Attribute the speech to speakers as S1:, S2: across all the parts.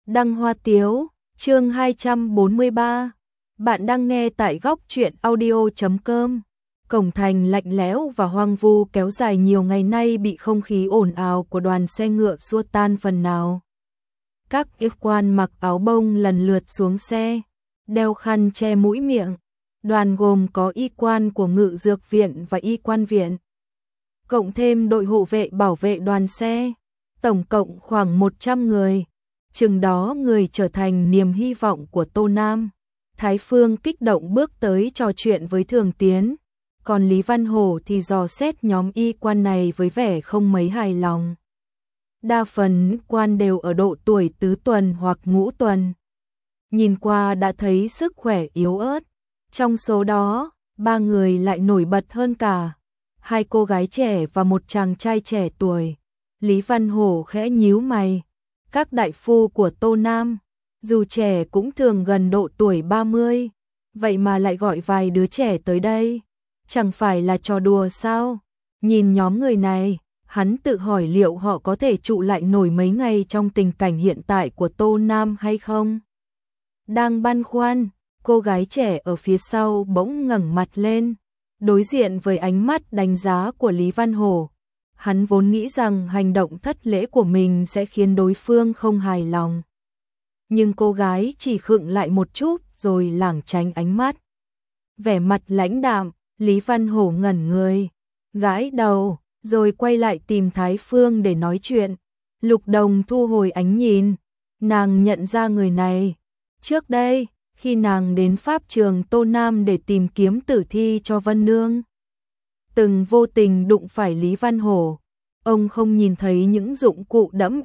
S1: Đăng Hoa Tiếu, chương 243. Bạn đang nghe tại góc truyện audio.com. Cổng thành lạnh lẽo và hoang vu kéo dài nhiều ngày nay bị không khí ồn ào của đoàn xe ngựa xua tan phần nào. Các y quan mặc áo bông lần lượt xuống xe, đeo khăn che mũi miệng. Đoàn gồm có y quan của Ngự Dược Viện và y quan viện, cộng thêm đội hộ vệ bảo vệ đoàn xe, tổng cộng khoảng 100 người. Chừng đó người trở thành niềm hy vọng của Tô Nam. Thái Phương kích động bước tới trò chuyện với Thường Tiến, còn Lý Văn Hổ thì dò xét nhóm y quan này với vẻ không mấy hài lòng. Đa phần quan đều ở độ tuổi tứ tuần hoặc ngũ tuần. Nhìn qua đã thấy sức khỏe yếu ớt. Trong số đó, 3 người lại nổi bật hơn cả. 2 cô gái trẻ và một chàng trai trẻ tuổi. Lý Văn Hổ khẽ nhíu mày. Các đại phu của Tô Nam, dù trẻ cũng thường gần độ tuổi 30, vậy mà lại gọi vài đứa trẻ tới đây. Chẳng phải là trò đùa sao? Nhìn nhóm người này, hắn tự hỏi liệu họ có thể trụ lại nổi mấy ngày trong tình cảnh hiện tại của Tô Nam hay không? Đang băn khoăn, cô gái trẻ ở phía sau bỗng ngẩng mặt lên, đối diện với ánh mắt đánh giá của Lý Văn Hổ. Hắn vốn nghĩ rằng hành động thất lễ của mình sẽ khiến đối phương không hài lòng. Nhưng cô gái chỉ khựng lại một chút rồi lảng tránh ánh mắt. Vẻ mặt lãnh đạm, Lý Văn Hổ ngẩn người, gãi đầu, rồi quay lại tìm Thái Phương để nói chuyện. Lục Đồng thu hồi ánh nhìn, nàng nhận ra người này. Trước đây, khi nàng đến pháp trường Tô Nam để tìm kiếm tử thi cho Vân Nương, từng vô tình đụng phải Lý Văn Hổ. Ông không nhìn thấy những dụng cụ đẫm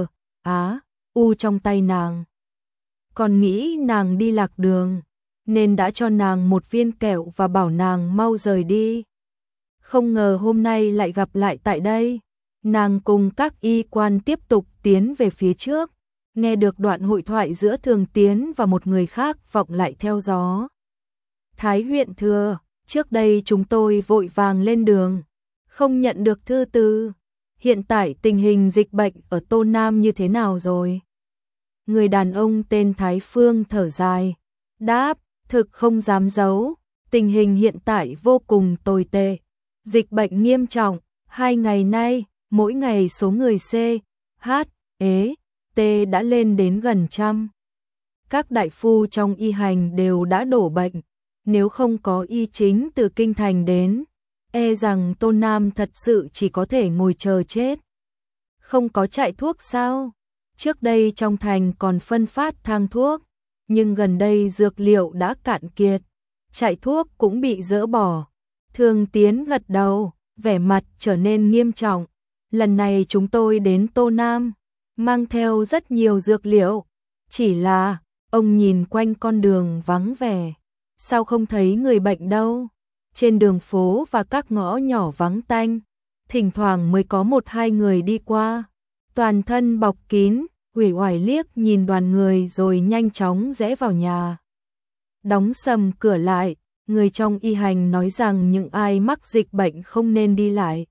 S1: U trong tay nàng, còn nghĩ nàng đi lạc đường, nên đã cho nàng một viên kẹo và bảo nàng mau rời đi. Không ngờ hôm nay lại gặp lại tại đây. Nàng cùng các y quan tiếp tục tiến về phía trước, nghe được đoạn hội thoại giữa Thường Tiến và một người khác vọng lại theo gió. Thái huyện thừa, trước đây chúng tôi vội vàng lên đường, không nhận được thư từ. Hiện tại tình hình dịch bệnh ở Tô Nam như thế nào rồi? Người đàn ông tên Thái Phương thở dài, đáp, thực không dám giấu, tình hình hiện tại vô cùng tồi tệ. Dịch bệnh nghiêm trọng, 2 ngày nay, mỗi ngày số người C, H, E, T đã lên đến gần 100. Các đại phu trong y hành đều đã đổ bệnh, nếu không có y chính từ kinh thành đến, e rằng Tô Nam thật sự chỉ có thể ngồi chờ chết. Không có chạy thuốc sao? Trước đây trong thành còn phân phát thang thuốc, nhưng gần đây dược liệu đã cạn kiệt, chạy thuốc cũng bị dỡ bỏ. Thường Tiến gật đầu, vẻ mặt trở nên nghiêm trọng. Lần này chúng tôi đến Tô Nam, mang theo rất nhiều dược liệu. Chỉ là, ông nhìn quanh con đường vắng vẻ, sao không thấy người bệnh đâu? Trên đường phố và các ngõ nhỏ vắng tanh, thỉnh thoảng mới có 1-2 người đi qua, toàn thân bọc kín. Uể oải liếc nhìn đoàn người rồi nhanh chóng rẽ vào nhà, đóng sầm cửa lại. Người trong y hành nói rằng những ai mắc dịch bệnh không nên đi lại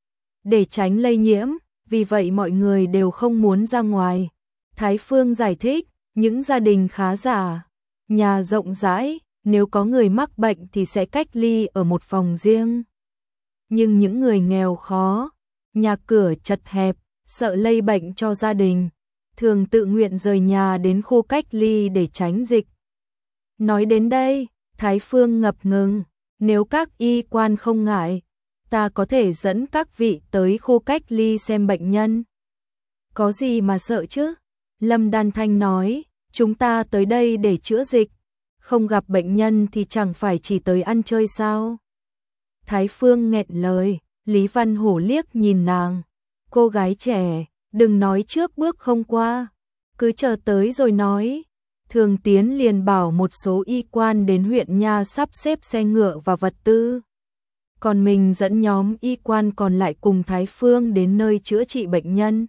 S1: để tránh lây nhiễm, vì vậy mọi người đều không muốn ra ngoài. Thái Phương giải thích, những gia đình khá giả, nhà rộng rãi, nếu có người mắc bệnh thì sẽ cách ly ở một phòng riêng. Nhưng những người nghèo khó, nhà cửa chật hẹp, sợ lây bệnh cho gia đình, thường tự nguyện rời nhà đến khu cách ly để tránh dịch. Nói đến đây, Thái Phương ngập ngừng, nếu các y quan không ngại, ta có thể dẫn các vị tới khu cách ly xem bệnh nhân. Có gì mà sợ chứ? Lâm Đan Thanh nói, chúng ta tới đây để chữa dịch, không gặp bệnh nhân thì chẳng phải chỉ tới ăn chơi sao? Thái Phương nghẹn lời, Lý Văn Hổ liếc nhìn nàng, cô gái trẻ, đừng nói trước bước không qua, cứ chờ tới rồi nói. Thường Tiến liền bảo một số y quan đến huyện nha sắp xếp xe ngựa và vật tư, còn mình dẫn nhóm y quan còn lại cùng Thái Phương đến nơi chữa trị bệnh nhân.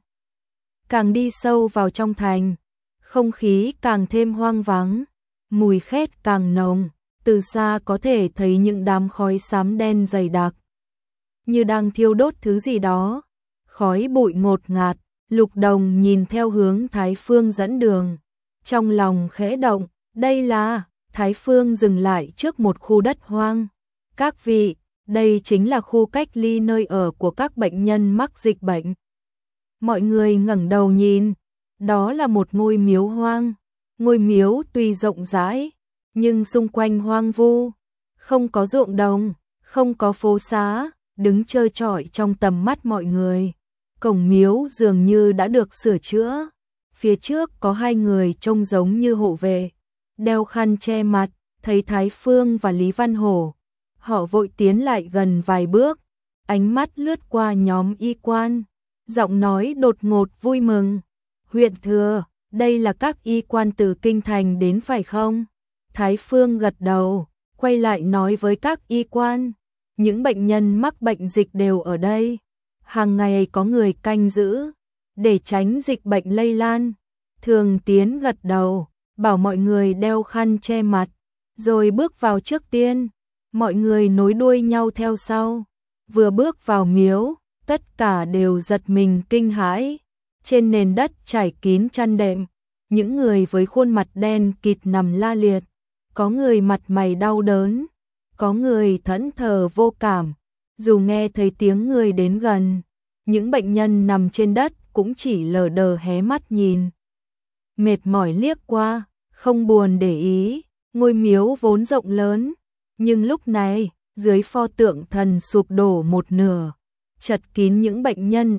S1: Càng đi sâu vào trong thành, không khí càng thêm hoang vắng, mùi khét càng nồng, từ xa có thể thấy những đám khói xám đen dày đặc, như đang thiêu đốt thứ gì đó. Khói bụi ngột ngạt, Lục Đồng nhìn theo hướng Thái Phương dẫn đường, trong lòng khẽ động, đây là, Thái Phương dừng lại trước một khu đất hoang. Các vị, đây chính là khu cách ly nơi ở của các bệnh nhân mắc dịch bệnh. Mọi người ngẩng đầu nhìn, đó là một ngôi miếu hoang. Ngôi miếu tuy rộng rãi, nhưng xung quanh hoang vu, không có ruộng đồng, không có phố xá, đứng trơ trọi trong tầm mắt mọi người. Cổng miếu dường như đã được sửa chữa. Phía trước có hai người trông giống như hộ vệ, đeo khăn che mặt, thấy Thái Phương và Lý Văn Hổ. Họ vội tiến lại gần vài bước, ánh mắt lướt qua nhóm y quan, giọng nói đột ngột vui mừng. Huyện thừa, đây là các y quan từ kinh thành đến phải không? Thái Phương gật đầu, quay lại nói với các y quan, những bệnh nhân mắc bệnh dịch đều ở đây. Hàng ngày có người canh giữ, để tránh dịch bệnh lây lan. Thường Tiến gật đầu, bảo mọi người đeo khăn che mặt, rồi bước vào trước tiên. Mọi người nối đuôi nhau theo sau. Vừa bước vào miếu, tất cả đều giật mình kinh hãi. Trên nền đất trải kín chăn đệm, những người với khuôn mặt đen kịt nằm la liệt. Có người mặt mày đau đớn, có người thẫn thờ vô cảm. Dù nghe thấy tiếng người đến gần, những bệnh nhân nằm trên đất cũng chỉ lờ đờ hé mắt nhìn. Mệt mỏi liếc qua, không buồn để ý. Ngôi miếu vốn rộng lớn, nhưng lúc này, dưới pho tượng thần sụp đổ một nửa, chật kín những bệnh nhân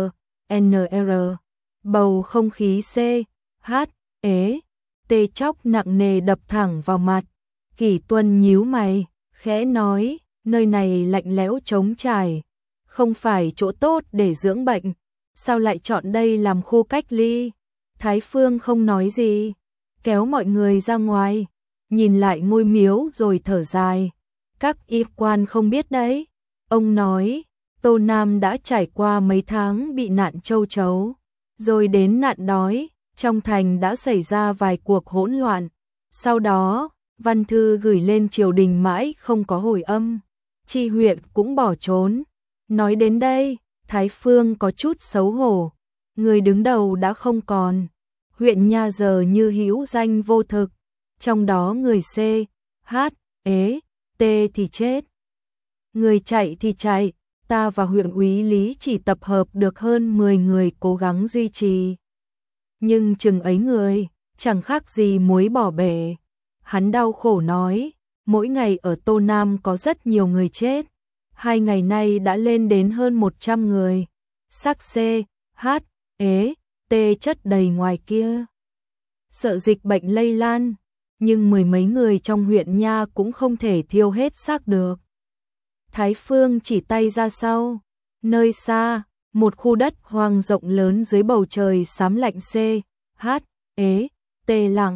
S1: NR, bầu không khí C, H, ế, tê chóc nặng nề đập thẳng vào mặt. Kỷ Tuân nhíu mày, khẽ nói, nơi này lạnh lẽo trống trải, không phải chỗ tốt để dưỡng bệnh, sao lại chọn đây làm khu cách ly? Thái Phương không nói gì, kéo mọi người ra ngoài, nhìn lại ngôi miếu rồi thở dài. Các y quan không biết đấy. Ông nói, Tô Nam đã trải qua mấy tháng bị nạn châu chấu, rồi đến nạn đói, trong thành đã xảy ra vài cuộc hỗn loạn. Sau đó, văn thư gửi lên triều đình mãi không có hồi âm, tri huyện cũng bỏ trốn. Nói đến đây, Thái Phương có chút xấu hổ, người đứng đầu đã không còn, huyện nha giờ như hữu danh vô thực, trong đó người C, H, ế, T thì chết, người chạy thì chạy. Ta và huyện úy Lý chỉ tập hợp được hơn 10 người cố gắng duy trì. Nhưng chừng ấy người, chẳng khác gì muối bỏ bể. Hắn đau khổ nói, mỗi ngày ở Tô Nam có rất nhiều người chết. 2 ngày nay đã lên đến hơn 100 người. Xác C, H, ế, T chất đầy ngoài kia. Sợ dịch bệnh lây lan, nhưng 10 mấy người trong huyện nha cũng không thể thiêu hết xác được. Thái Phương chỉ tay ra sau, nơi xa, một khu đất hoang rộng lớn dưới bầu trời xám lạnh C, H, ế, T lặng.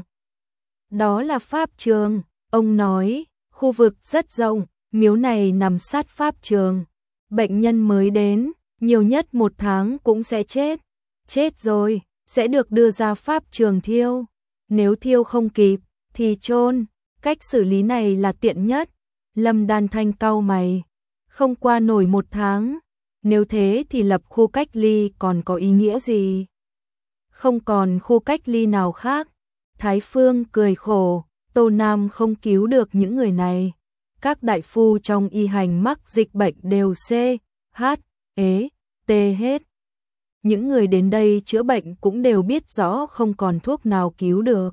S1: Đó là pháp trường, ông nói, khu vực rất rộng, miếu này nằm sát pháp trường. Bệnh nhân mới đến, nhiều nhất 1 tháng cũng sẽ chết. Chết rồi, sẽ được đưa ra pháp trường thiêu. Nếu thiêu không kịp, thì chôn. Cách xử lý này là tiện nhất. Lâm Đan Thanh cau mày, không qua nổi 1 tháng, nếu thế thì lập khu cách ly còn có ý nghĩa gì? Không còn khu cách ly nào khác. Thái Phương cười khổ, Tô Nam không cứu được những người này. Các đại phu trong y hành mắc dịch bệnh đều C, H, ế, T hết. Những người đến đây chữa bệnh cũng đều biết rõ không còn thuốc nào cứu được.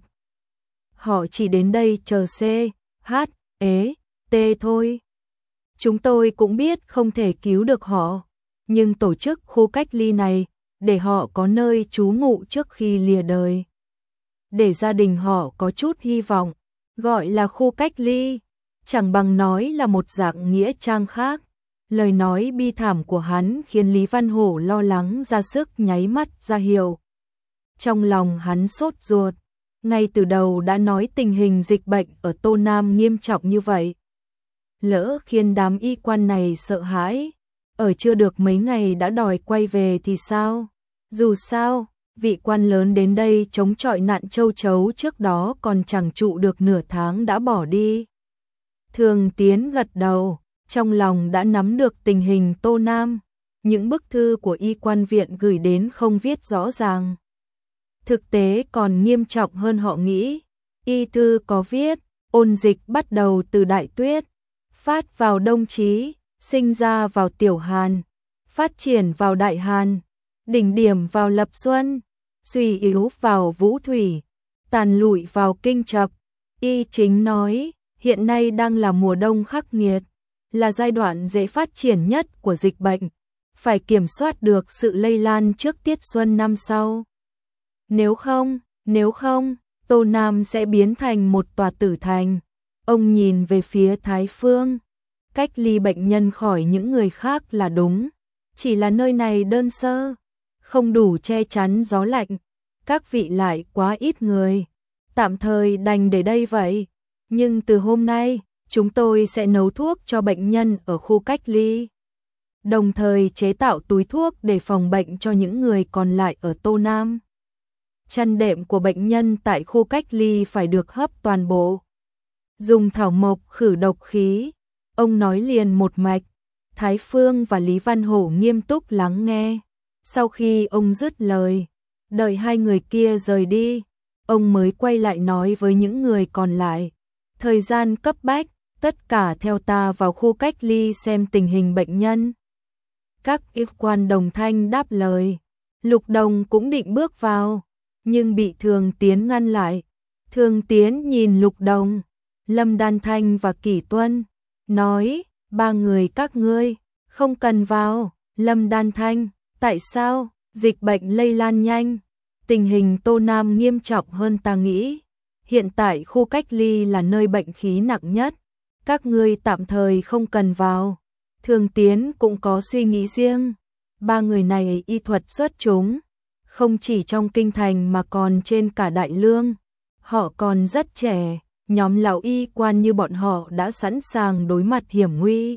S1: Họ chỉ đến đây chờ C, H, ế, T thôi. Chúng tôi cũng biết không thể cứu được họ, nhưng tổ chức khu cách ly này để họ có nơi trú ngụ trước khi lìa đời. Để gia đình họ có chút hy vọng, gọi là khu cách ly, chẳng bằng nói là một dạng nghĩa trang khác. Lời nói bi thảm của hắn khiến Lý Văn Hổ lo lắng ra sức nháy mắt ra hiệu. Trong lòng hắn sốt ruột, ngay từ đầu đã nói tình hình dịch bệnh ở Tô Nam nghiêm trọng như vậy. Lỡ khiến đám y quan này sợ hãi, ở chưa được mấy ngày đã đòi quay về thì sao? Dù sao, vị quan lớn đến đây chống chọi nạn châu chấu trước đó còn chẳng trụ được nửa tháng đã bỏ đi. Thường Tiến gật đầu, trong lòng đã nắm được tình hình Tô Nam, những bức thư của y quan viện gửi đến không viết rõ ràng. Thực tế còn nghiêm trọng hơn họ nghĩ. Y thư có viết, ôn dịch bắt đầu từ Đại Tuyết, phát vào Đông Chí, sinh ra vào Tiểu Hàn, phát triển vào Đại Hàn, đỉnh điểm vào Lập Xuân, suy yếu vào Vũ Thủy, tàn lụi vào Kinh Chập. Y chính nói, hiện nay đang là mùa đông khắc nghiệt, là giai đoạn dễ phát triển nhất của dịch bệnh, phải kiểm soát được sự lây lan trước tiết xuân năm sau. Nếu không, Tô Nam sẽ biến thành một tòa tử thành. Ông nhìn về phía Thái Phương, cách ly bệnh nhân khỏi những người khác là đúng, chỉ là nơi này đơn sơ, không đủ che chắn gió lạnh, các vị lại quá ít người, tạm thời đành để đây vậy, nhưng từ hôm nay, chúng tôi sẽ nấu thuốc cho bệnh nhân ở khu cách ly, đồng thời chế tạo túi thuốc để phòng bệnh cho những người còn lại ở Tô Nam. Chăn đệm của bệnh nhân tại khu cách ly phải được hấp toàn bộ, dùng thảo mộc khử độc khí. Ông nói liền một mạch. Thái Phương và Lý Văn Hổ nghiêm túc lắng nghe. Sau khi ông dứt lời, đợi hai người kia rời đi, ông mới quay lại nói với những người còn lại. Thời gian cấp bách, tất cả theo ta vào khu cách ly xem tình hình bệnh nhân. Các y quan đồng thanh đáp lời. Lục Đồng cũng định bước vào, nhưng bị Thường Tiến ngăn lại. Thường Tiến nhìn Lục Đồng, Lâm Đan Thanh và Kỷ Tuân, nói, ba người các ngươi, không cần vào. Lâm Đan Thanh, tại sao? Dịch bệnh lây lan nhanh, tình hình Tô Nam nghiêm trọng hơn ta nghĩ. Hiện tại khu cách ly là nơi bệnh khí nặng nhất, các ngươi tạm thời không cần vào. Thường Tiến cũng có suy nghĩ riêng, ba người này y thuật xuất chúng, không chỉ trong kinh thành mà còn trên cả Đại Lương. Họ còn rất trẻ, nhóm lão y quan như bọn họ đã sẵn sàng đối mặt hiểm nguy.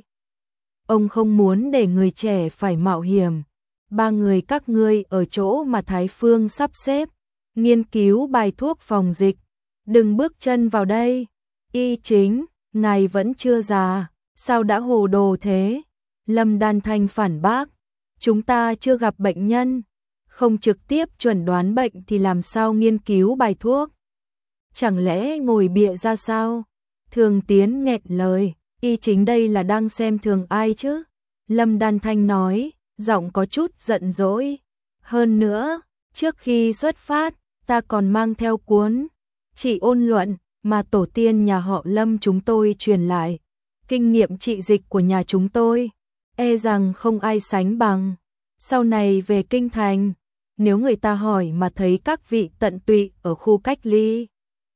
S1: Ông không muốn để người trẻ phải mạo hiểm. Ba người các ngươi ở chỗ mà Thái Phương sắp xếp, nghiên cứu bài thuốc phòng dịch. Đừng bước chân vào đây. Y chính, ngài vẫn chưa già, sao đã hồ đồ thế? Lâm Đan Thanh phản bác, chúng ta chưa gặp bệnh nhân, không trực tiếp chuẩn đoán bệnh thì làm sao nghiên cứu bài thuốc? Chẳng lẽ ngồi bịa ra sao? Thường Tiến nghẹn lời, y chính đây là đang xem thường ai chứ? Lâm Đan Thanh nói, giọng có chút giận dỗi. Hơn nữa, trước khi xuất phát, ta còn mang theo cuốn trị ôn luận mà tổ tiên nhà họ Lâm chúng tôi truyền lại. Kinh nghiệm trị dịch của nhà chúng tôi, e rằng không ai sánh bằng. Sau này về kinh thành, nếu người ta hỏi mà thấy các vị tận tụy ở khu cách ly,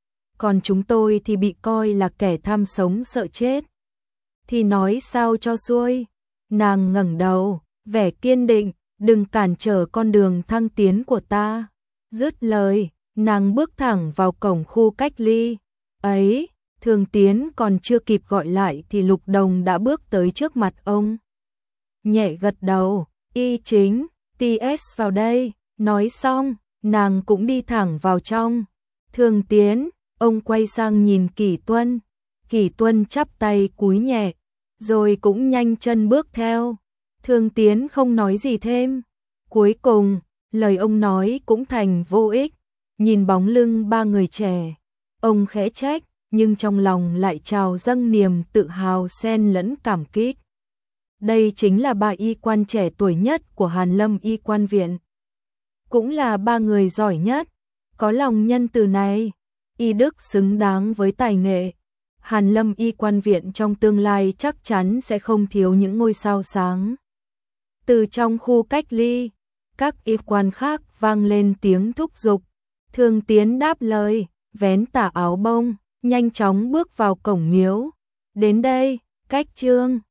S1: còn chúng tôi thì bị coi là kẻ tham sống sợ chết, thì nói sao cho xuôi. Nàng ngẩng đầu, vẻ kiên định, đừng cản trở con đường thăng tiến của ta. Dứt lời, nàng bước thẳng vào cổng khu cách ly. Ấy, Thường Tiến còn chưa kịp gọi lại thì Lục Đồng đã bước tới trước mặt ông. Nhẹ gật đầu, y chính, TS vào đây. Nói xong, nàng cũng đi thẳng vào trong. Thường Tiến, ông quay sang nhìn Kỷ Tuân. Kỷ Tuân chắp tay cúi nhẹ, rồi cũng nhanh chân bước theo. Thường Tiến không nói gì thêm. Cuối cùng, lời ông nói cũng thành vô ích. Nhìn bóng lưng ba người trẻ, ông khẽ trách, nhưng trong lòng lại trào dâng niềm tự hào xen lẫn cảm kích. Đây chính là ba y quan trẻ tuổi nhất của Hàn Lâm Y Quan Viện. Cũng là ba người giỏi nhất, có lòng nhân từ này. Y đức xứng đáng với tài nghệ. Hàn Lâm Y Quan Viện trong tương lai chắc chắn sẽ không thiếu những ngôi sao sáng. Từ trong khu cách ly, các y quan khác vang lên tiếng thúc giục. Thường Tiến đáp lời, vén tà áo bông, nhanh chóng bước vào cổng miếu. Đến đây, cách trương.